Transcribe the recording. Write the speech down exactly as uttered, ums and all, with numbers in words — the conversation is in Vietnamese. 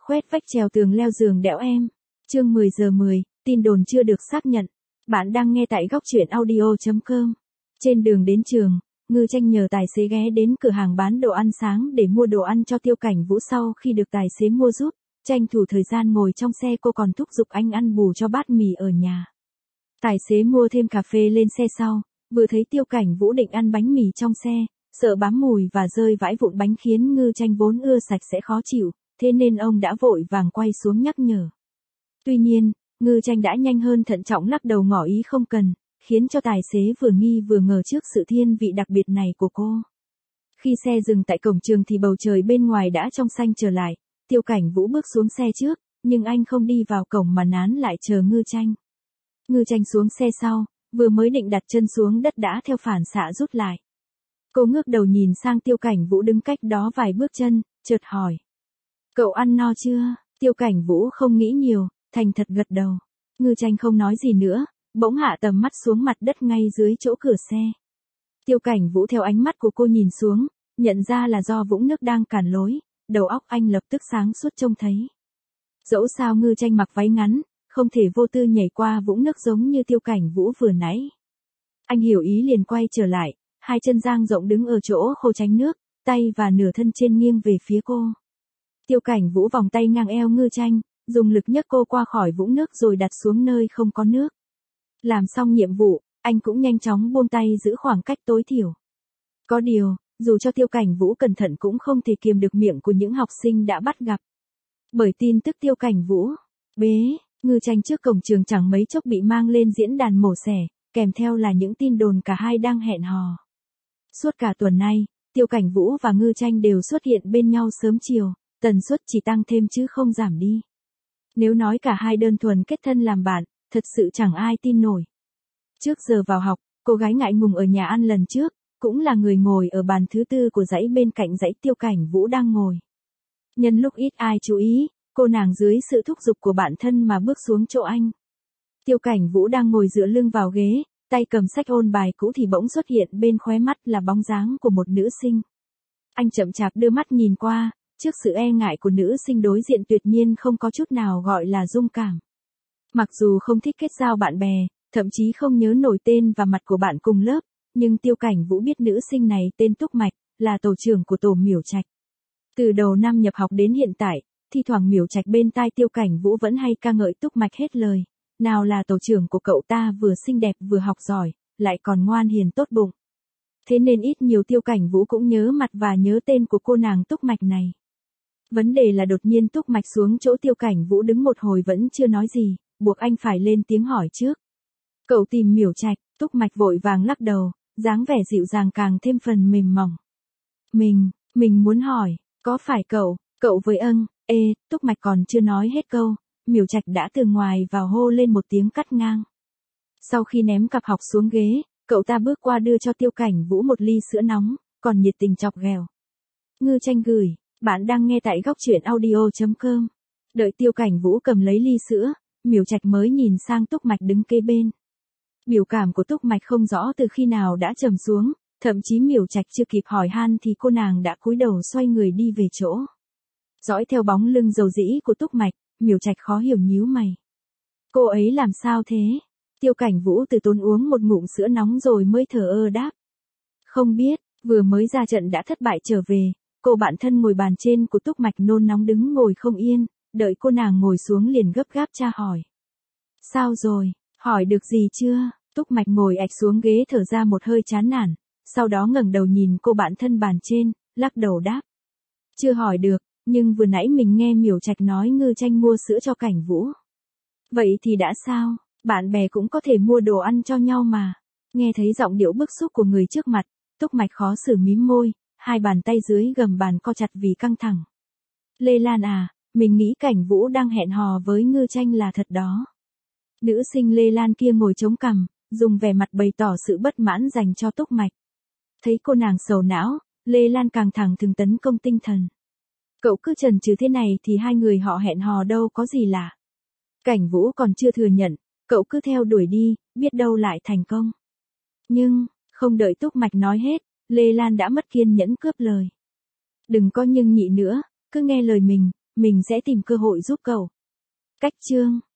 Khoét vách trèo tường leo giường đẽo em. Chương mười giờ mười, tin đồn chưa được xác nhận. Bạn đang nghe tại góc truyện audio chấm com. Trên đường đến trường, Ngư Tranh nhờ tài xế ghé đến cửa hàng bán đồ ăn sáng để mua đồ ăn cho Tiêu Cảnh Vũ. Sau khi được tài xế mua giúp, tranh thủ thời gian ngồi trong xe, cô còn thúc giục anh ăn bù cho bát mì ở nhà. Tài xế mua thêm cà phê lên xe sau, vừa thấy Tiêu Cảnh Vũ định ăn bánh mì trong xe, sợ bám mùi và rơi vãi vụn bánh khiến Ngư Tranh vốn ưa sạch sẽ khó chịu, thế nên ông đã vội vàng quay xuống nhắc nhở. Tuy nhiên, Ngư Tranh đã nhanh hơn thận trọng lắc đầu ngỏ ý không cần, khiến cho tài xế vừa nghi vừa ngờ trước sự thiên vị đặc biệt này của cô. Khi xe dừng tại cổng trường thì bầu trời bên ngoài đã trong xanh trở lại. Tiêu Cảnh Vũ bước xuống xe trước, nhưng anh không đi vào cổng mà nán lại chờ Ngư Tranh. Ngư Tranh xuống xe sau, vừa mới định đặt chân xuống đất đã theo phản xạ rút lại. Cô ngước đầu nhìn sang Tiêu Cảnh Vũ đứng cách đó vài bước chân, chợt hỏi. Cậu ăn no chưa? Tiêu Cảnh Vũ không nghĩ nhiều, thành thật gật đầu. Ngư Tranh không nói gì nữa, bỗng hạ tầm mắt xuống mặt đất ngay dưới chỗ cửa xe. Tiêu Cảnh Vũ theo ánh mắt của cô nhìn xuống, nhận ra là do vũng nước đang cản lối, đầu óc anh lập tức sáng suốt trông thấy. Dẫu sao Ngư Tranh mặc váy ngắn, không thể vô tư nhảy qua vũng nước giống như Tiêu Cảnh Vũ vừa nãy. Anh hiểu ý liền quay trở lại, hai chân dang rộng đứng ở chỗ khô tránh nước, tay và nửa thân trên nghiêng về phía cô. Tiêu Cảnh Vũ vòng tay ngang eo Ngư Tranh, dùng lực nhấc cô qua khỏi vũng nước rồi đặt xuống nơi không có nước. Làm xong nhiệm vụ, anh cũng nhanh chóng buông tay giữ khoảng cách tối thiểu. Có điều, dù cho Tiêu Cảnh Vũ cẩn thận cũng không thể kiềm được miệng của những học sinh đã bắt gặp. Bởi tin tức Tiêu Cảnh Vũ bế Ngư Tranh trước cổng trường chẳng mấy chốc bị mang lên diễn đàn mổ xẻ, kèm theo là những tin đồn cả hai đang hẹn hò. Suốt cả tuần nay, Tiêu Cảnh Vũ và Ngư Tranh đều xuất hiện bên nhau sớm chiều, tần suất chỉ tăng thêm chứ không giảm đi. Nếu nói cả hai đơn thuần kết thân làm bạn, thật sự chẳng ai tin nổi. Trước giờ vào học, cô gái ngại ngùng ở nhà ăn lần trước, cũng là người ngồi ở bàn thứ tư của dãy bên cạnh dãy Tiêu Cảnh Vũ đang ngồi. Nhân lúc ít ai chú ý, cô nàng dưới sự thúc giục của bạn thân mà bước xuống chỗ anh. Tiêu Cảnh Vũ đang ngồi dựa lưng vào ghế, tay cầm sách ôn bài cũ thì bỗng xuất hiện bên khóe mắt là bóng dáng của một nữ sinh. Anh chậm chạp đưa mắt nhìn qua, trước sự e ngại của nữ sinh đối diện tuyệt nhiên không có chút nào gọi là dung cảm. Mặc dù không thích kết giao bạn bè, thậm chí không nhớ nổi tên và mặt của bạn cùng lớp, nhưng Tiêu Cảnh Vũ biết nữ sinh này tên Túc Mạch, là tổ trưởng của tổ Miểu Trạch. Từ đầu năm nhập học đến hiện tại, thi thoảng Miểu Trạch bên tai Tiêu Cảnh Vũ vẫn hay ca ngợi Túc Mạch hết lời. Nào là tổ trưởng của cậu ta vừa xinh đẹp vừa học giỏi, lại còn ngoan hiền tốt bụng. Thế nên ít nhiều Tiêu Cảnh Vũ cũng nhớ mặt và nhớ tên của cô nàng Túc Mạch này. Vấn đề là đột nhiên Túc Mạch xuống chỗ Tiêu Cảnh Vũ đứng một hồi vẫn chưa nói gì, buộc anh phải lên tiếng hỏi trước. Cậu tìm Miểu Trạch? Túc Mạch vội vàng lắc đầu, dáng vẻ dịu dàng càng thêm phần mềm mỏng. Mình, mình muốn hỏi, có phải cậu, cậu với ân, ê, Túc Mạch còn chưa nói hết câu, Miểu Trạch đã từ ngoài vào hô lên một tiếng cắt ngang. Sau khi ném cặp học xuống ghế, cậu ta bước qua đưa cho Tiêu Cảnh Vũ một ly sữa nóng, còn nhiệt tình chọc ghẹo. Ngư Tranh gửi, bạn đang nghe tại góc truyện audio chấm com. Đợi Tiêu Cảnh Vũ cầm lấy ly sữa, Miểu Trạch mới nhìn sang Túc Mạch đứng kế bên. Biểu cảm của Túc Mạch không rõ từ khi nào đã trầm xuống, thậm chí Miểu Trạch chưa kịp hỏi han thì cô nàng đã cúi đầu xoay người đi về chỗ. Dõi theo bóng lưng dầu dĩ của Túc Mạch, Miểu Trạch khó hiểu nhíu mày. Cô ấy làm sao thế? Tiêu Cảnh Vũ từ tốn uống một ngụm sữa nóng rồi mới thờ ơ đáp. Không biết, vừa mới ra trận đã thất bại trở về, cô bạn thân ngồi bàn trên của Túc Mạch nôn nóng đứng ngồi không yên, đợi cô nàng ngồi xuống liền gấp gáp tra hỏi. Sao rồi, hỏi được gì chưa? Túc Mạch ngồi ạch xuống ghế thở ra một hơi chán nản, sau đó ngẩng đầu nhìn cô bạn thân bàn trên, lắc đầu đáp. Chưa hỏi được, nhưng vừa nãy mình nghe Miểu Trạch nói Ngư Tranh mua sữa cho Cảnh Vũ. Vậy thì đã sao, bạn bè cũng có thể mua đồ ăn cho nhau mà. Nghe thấy giọng điệu bức xúc của người trước mặt, Túc Mạch khó xử mím môi, hai bàn tay dưới gầm bàn co chặt vì căng thẳng. Lê Lan à, mình nghĩ Cảnh Vũ đang hẹn hò với Ngư Tranh là thật đó. Nữ sinh Lê Lan kia ngồi chống cằm, dùng vẻ mặt bày tỏ sự bất mãn dành cho Túc Mạch. Thấy cô nàng sầu não, Lê Lan càng thẳng thừng tấn công tinh thần. Cậu cứ chần chừ thế này thì hai người họ hẹn hò đâu có gì lạ. Cảnh Vũ còn chưa thừa nhận, cậu cứ theo đuổi đi, biết đâu lại thành công. Nhưng, không đợi Túc Mạch nói hết, Lê Lan đã mất kiên nhẫn cướp lời. Đừng có nhưng nhị nữa, cứ nghe lời mình, mình sẽ tìm cơ hội giúp cậu. Cách chương